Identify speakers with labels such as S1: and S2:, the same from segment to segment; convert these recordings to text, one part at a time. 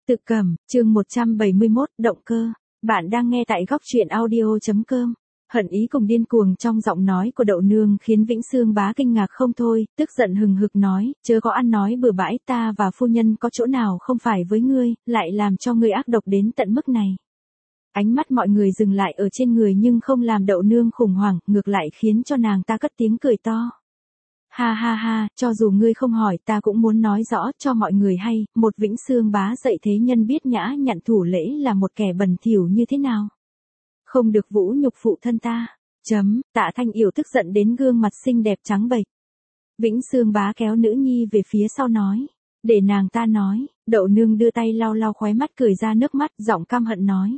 S1: Tự Cẩm, chương 171, động cơ. Bạn đang nghe tại góc truyện audio.com. Hận ý cùng điên cuồng trong giọng nói của Đậu Nương khiến Vĩnh Xương Bá kinh ngạc không thôi, tức giận hừng hực nói, chớ có ăn nói bừa bãi, ta và phu nhân có chỗ nào không phải với ngươi, lại làm cho ngươi ác độc đến tận mức này. Ánh mắt mọi người dừng lại ở trên người nhưng không làm Đậu Nương khủng hoảng, ngược lại khiến cho nàng ta cất tiếng cười to. Ha ha ha, cho dù ngươi không hỏi ta cũng muốn nói rõ cho mọi người hay, một Vĩnh Xương Bá dạy thế nhân biết nhã nhặn thủ lễ là một kẻ bẩn thỉu như thế nào. Không được vũ nhục phụ thân ta. Tạ Thanh Yểu tức giận đến gương mặt xinh đẹp trắng bệch. Vĩnh Xương Bá kéo nữ nhi về phía sau nói. Để nàng ta nói, Đậu Nương đưa tay lau lau khóe mắt cười ra nước mắt, giọng căm hận nói.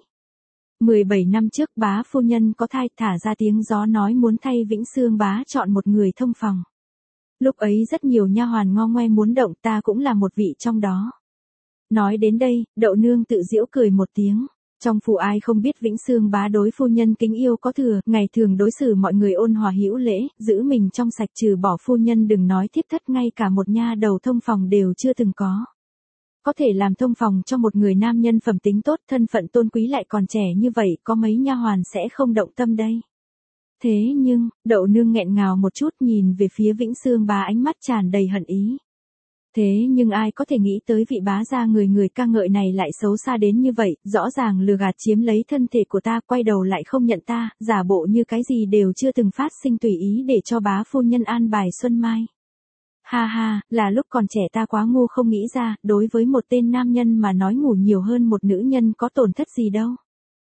S1: 17 năm trước bá phu nhân có thai, thả ra tiếng gió nói muốn thay Vĩnh Xương Bá chọn một người thông phòng. Lúc ấy rất nhiều nha hoàn ngo ngoe muốn động, ta cũng là một vị trong đó. Nói đến đây, Đậu Nương tự giễu cười một tiếng. Trong phủ ai không biết Vĩnh Xương Bá đối phu nhân kính yêu có thừa, ngày thường đối xử mọi người ôn hòa hữu lễ, giữ mình trong sạch, trừ bỏ phu nhân đừng nói thiếp thất, ngay cả một nha đầu thông phòng đều chưa từng có. Có thể làm thông phòng cho một người nam nhân phẩm tính tốt, thân phận tôn quý lại còn trẻ như vậy, có mấy nha hoàn sẽ không động tâm đây. Thế nhưng, Đậu Nương nghẹn ngào một chút nhìn về phía Vĩnh Xương Bá, ánh mắt tràn đầy hận ý. Thế nhưng ai có thể nghĩ tới vị bá gia người người ca ngợi này lại xấu xa đến như vậy, rõ ràng lừa gạt chiếm lấy thân thể của ta, quay đầu lại không nhận ta, giả bộ như cái gì đều chưa từng phát sinh, tùy ý để cho bá phu nhân an bài xuân mai. Ha ha, là lúc còn trẻ ta quá ngu không nghĩ ra, đối với một tên nam nhân mà nói ngủ nhiều hơn một nữ nhân có tổn thất gì đâu.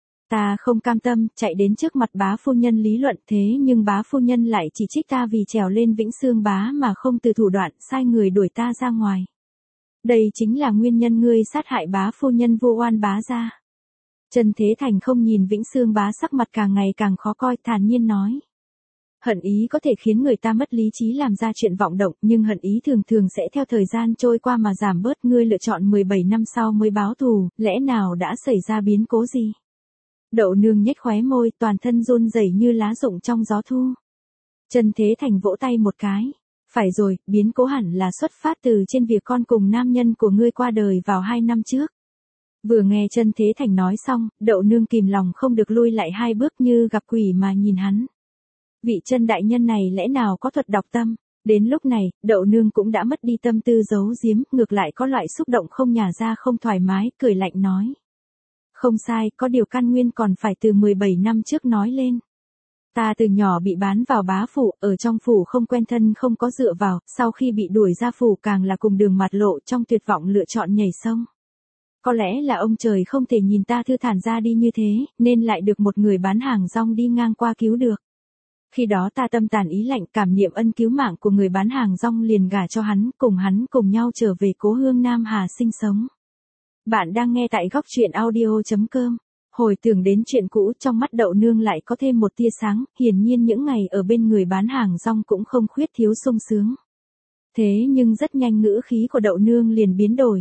S1: Ta không cam tâm, chạy đến trước mặt bá phu nhân lý luận, thế nhưng bá phu nhân lại chỉ trích ta vì trèo lên Vĩnh Xương Bá mà không từ thủ đoạn, sai người đuổi ta ra ngoài. Đây chính là nguyên nhân ngươi sát hại bá phu nhân vô oan bá gia. Trần Thế Thành không nhìn Vĩnh Xương Bá sắc mặt càng ngày càng khó coi, thản nhiên nói. Hận ý có thể khiến người ta mất lý trí làm ra chuyện vọng động, nhưng hận ý thường thường sẽ theo thời gian trôi qua mà giảm bớt. Ngươi lựa chọn 17 năm sau mới báo thù, lẽ nào đã xảy ra biến cố gì? Đậu Nương nhếch khóe môi, toàn thân run rẩy như lá rụng trong gió thu. Trần Thế Thành vỗ tay một cái. Phải rồi, biến cố hẳn là xuất phát từ trên việc con cùng nam nhân của ngươi qua đời vào 2 năm trước. Vừa nghe Trần Thế Thành nói xong, Đậu Nương kìm lòng không được lui lại 2 bước như gặp quỷ mà nhìn hắn. Vị Trần đại nhân này lẽ nào có thuật đọc tâm? Đến lúc này, Đậu Nương cũng đã mất đi tâm tư giấu giếm, ngược lại có loại xúc động không nhả ra không thoải mái, cười lạnh nói. Không sai, có điều căn nguyên còn phải từ 17 năm trước nói lên. Ta từ nhỏ bị bán vào bá phủ, ở trong phủ không quen thân không có dựa vào, sau khi bị đuổi ra phủ càng là cùng đường mặt lộ, trong tuyệt vọng lựa chọn nhảy sông. Có lẽ là ông trời không thể nhìn ta thư thản ra đi như thế, nên lại được một người bán hàng rong đi ngang qua cứu được. Khi đó ta tâm tàn ý lạnh, cảm niệm ân cứu mạng của người bán hàng rong liền gả cho hắn cùng nhau trở về cố hương Nam Hà sinh sống. Bạn đang nghe tại góc truyện audio.com. Hồi tưởng đến chuyện cũ, trong mắt Đậu Nương lại có thêm một tia sáng, hiển nhiên những ngày ở bên người bán hàng rong cũng không khuyết thiếu sung sướng. Thế nhưng rất nhanh ngữ khí của Đậu Nương liền biến đổi.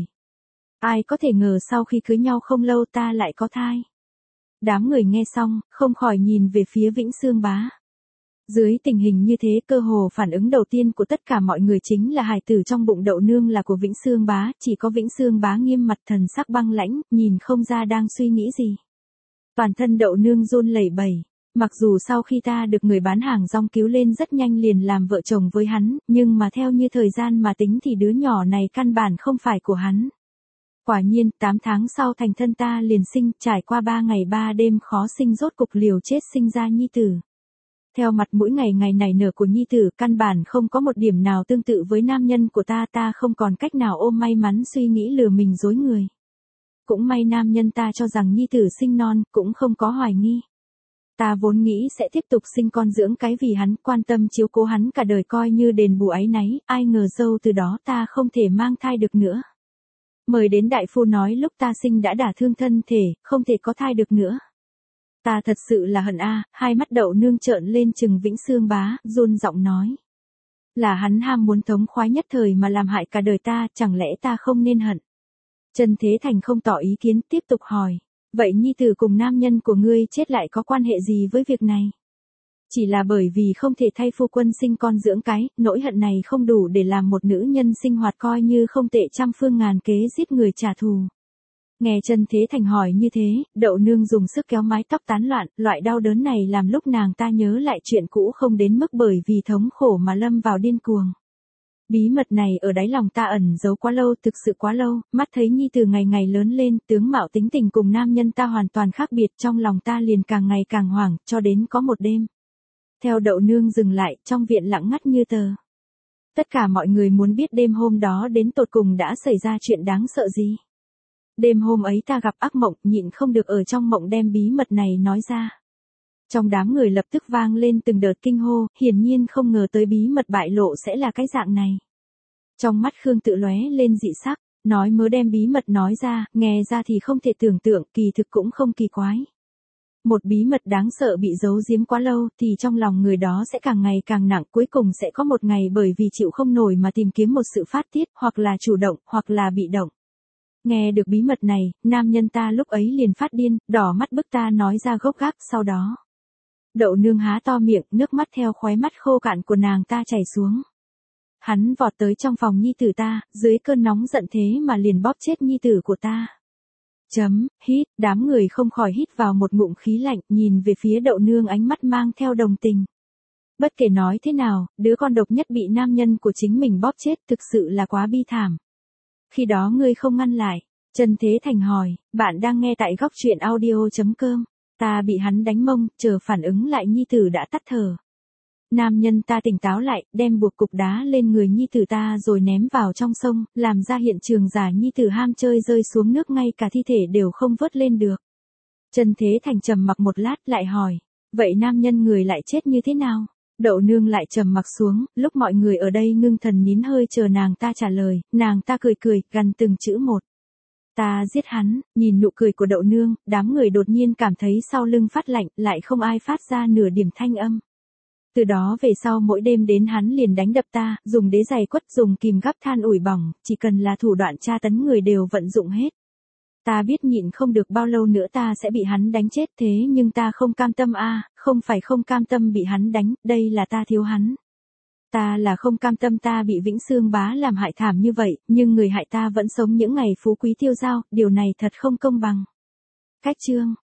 S1: Ai có thể ngờ sau khi cưới nhau không lâu ta lại có thai. Đám người nghe xong, không khỏi nhìn về phía Vĩnh Xương Bá. Dưới tình hình như thế, cơ hồ phản ứng đầu tiên của tất cả mọi người chính là hài tử trong bụng Đậu Nương là của Vĩnh Xương Bá, chỉ có Vĩnh Xương Bá nghiêm mặt, thần sắc băng lãnh, nhìn không ra đang suy nghĩ gì. Toàn thân Đậu Nương run lẩy bẩy, mặc dù sau khi ta được người bán hàng rong cứu lên rất nhanh liền làm vợ chồng với hắn, nhưng mà theo như thời gian mà tính thì đứa nhỏ này căn bản không phải của hắn. Quả nhiên, 8 tháng sau thành thân ta liền sinh, trải qua 3 ngày 3 đêm khó sinh rốt cục liều chết sinh ra nhi tử. Theo mặt mũi ngày nảy nở của nhi tử, căn bản không có một điểm nào tương tự với nam nhân của ta không còn cách nào ôm may mắn suy nghĩ lừa mình dối người. Cũng may nam nhân ta cho rằng nhi tử sinh non, cũng không có hoài nghi. Ta vốn nghĩ sẽ tiếp tục sinh con dưỡng cái vì hắn, quan tâm chiếu cố hắn cả đời coi như đền bù áy náy, ai ngờ dâu từ đó ta không thể mang thai được nữa. Mời đến đại phu nói lúc ta sinh đã đả thương thân thể, không thể có thai được nữa. Ta thật sự là hận a. Hai mắt Đậu Nương trợn lên trừng Vĩnh Xương Bá, run giọng nói. Là hắn ham muốn thống khoái nhất thời mà làm hại cả đời ta, chẳng lẽ ta không nên hận? Trần Thế Thành không tỏ ý kiến, tiếp tục hỏi. Vậy nhi tử cùng nam nhân của ngươi chết lại có quan hệ gì với việc này? Chỉ là bởi vì không thể thay phu quân sinh con dưỡng cái, nỗi hận này không đủ để làm một nữ nhân sinh hoạt coi như không tệ trăm phương ngàn kế giết người trả thù. Nghe Chân Thế Thành hỏi như thế, Đậu Nương dùng sức kéo mái tóc tán loạn, loại đau đớn này làm lúc nàng ta nhớ lại chuyện cũ không đến mức bởi vì thống khổ mà lâm vào điên cuồng. Bí mật này ở đáy lòng ta ẩn giấu quá lâu, thực sự quá lâu, mắt thấy nhi tử ngày ngày lớn lên, tướng mạo tính tình cùng nam nhân ta hoàn toàn khác biệt, trong lòng ta liền càng ngày càng hoảng, cho đến có một đêm. Theo Đậu Nương dừng lại, trong viện lặng ngắt như tờ. Tất cả mọi người muốn biết đêm hôm đó đến tột cùng đã xảy ra chuyện đáng sợ gì. Đêm hôm ấy ta gặp ác mộng, nhịn không được ở trong mộng đem bí mật này nói ra. Trong đám người lập tức vang lên từng đợt kinh hô, hiển nhiên không ngờ tới bí mật bại lộ sẽ là cái dạng này. Trong mắt Khương Tự lóe lên dị sắc, nói mớ đem bí mật nói ra, nghe ra thì không thể tưởng tượng, kỳ thực cũng không kỳ quái. Một bí mật đáng sợ bị giấu giếm quá lâu thì trong lòng người đó sẽ càng ngày càng nặng, cuối cùng sẽ có một ngày bởi vì chịu không nổi mà tìm kiếm một sự phát tiết, hoặc là chủ động, hoặc là bị động. Nghe được bí mật này, nam nhân ta lúc ấy liền phát điên, đỏ mắt bức ta nói ra gốc gác, sau đó. Đậu Nương há to miệng, nước mắt theo khóe mắt khô cạn của nàng ta chảy xuống. Hắn vọt tới trong phòng nhi tử ta, dưới cơn nóng giận thế mà liền bóp chết nhi tử của ta. Hít, đám người không khỏi hít vào một ngụm khí lạnh, nhìn về phía Đậu Nương ánh mắt mang theo đồng tình. Bất kể nói thế nào, đứa con độc nhất bị nam nhân của chính mình bóp chết thực sự là quá bi thảm. Khi đó ngươi không ngăn lại. Chân Thế Thành hỏi, bạn đang nghe tại góc truyện audio.com. Ta bị hắn đánh mông, chờ phản ứng lại nhi tử đã tắt thở. Nam nhân ta tỉnh táo lại, đem buộc cục đá lên người nhi tử ta rồi ném vào trong sông, làm ra hiện trường giả nhi tử ham chơi rơi xuống nước, ngay cả thi thể đều không vớt lên được. Chân Thế Thành trầm mặc một lát lại hỏi, vậy nam nhân người lại chết như thế nào? Đậu Nương lại trầm mặc xuống, lúc mọi người ở đây ngưng thần nín hơi chờ nàng ta trả lời, nàng ta cười cười, gằn từng chữ một. Ta giết hắn. Nhìn nụ cười của Đậu Nương, đám người đột nhiên cảm thấy sau lưng phát lạnh, lại không ai phát ra nửa điểm thanh âm. Từ đó về sau mỗi đêm đến hắn liền đánh đập ta, dùng đế giày quất, dùng kìm gắp than ủi bỏng, chỉ cần là thủ đoạn tra tấn người đều vận dụng hết. Ta biết nhịn không được bao lâu nữa ta sẽ bị hắn đánh chết, thế nhưng ta không cam tâm không phải không cam tâm bị hắn đánh, đây là ta thiếu hắn. Ta là không cam tâm ta bị Vĩnh Xương Bá làm hại thảm như vậy, nhưng người hại ta vẫn sống những ngày phú quý tiêu dao, điều này thật không công bằng. Cách chương